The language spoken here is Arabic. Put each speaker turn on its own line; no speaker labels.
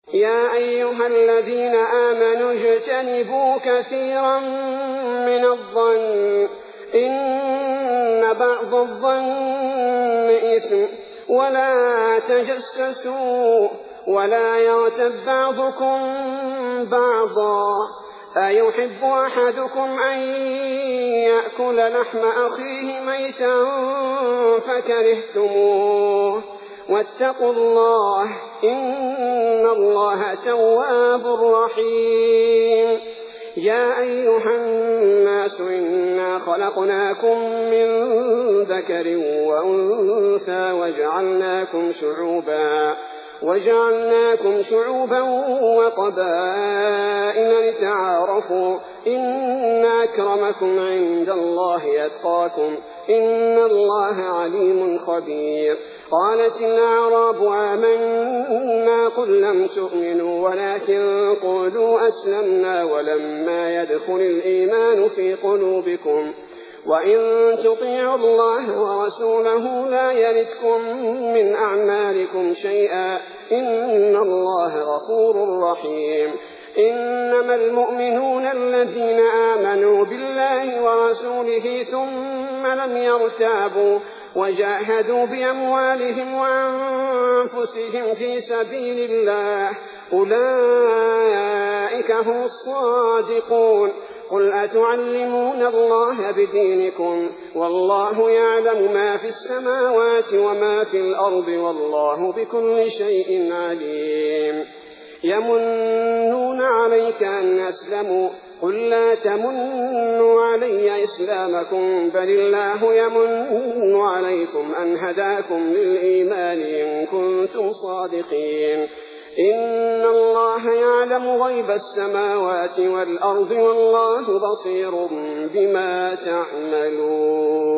يا أيها الذين آمنوا اجتنبوا كثيرا من الظن إن بعض الظن إثم ولا تجسسوا ولا يغتب بعضكم بعضا أيحب أحدكم أن يأكل لحم أخيه ميتا فكرهتموه واتقوا الله إن الله تواب رحيم. يا أيها الناس إنا خلقناكم من ذكر وأنثى وجعلناكم شعوبا وقبائل لتعارفوا إن أكرمكم عند الله أتقاكم إن الله عليم خبير. قالت الأعراب آمنا قل لم تؤمنوا ولكن قولوا أسلمنا ولما يدخل الإيمان في قلوبكم وإن تطيعوا الله ورسوله لا يلتكم من أعمالكم شيئا إن الله غفور رحيم. إنما المؤمنون الذين آمنوا بالله ورسوله ثم لم يرتابوا وجاهدوا بأموالهم وأنفسهم في سبيل الله أولئك هم الصادقون. قل أتعلمون الله بدينكم والله يعلم ما في السماوات وما في الأرض والله بكل شيء عليم. يمنون عليك أن أسلموا قل لا تمنوا علي إسلامكم بل الله يمن عليكم أن هداكم للإيمان إن كنتم صادقين. إن الله يعلم غيب السماوات والأرض والله بصير بما تعملون.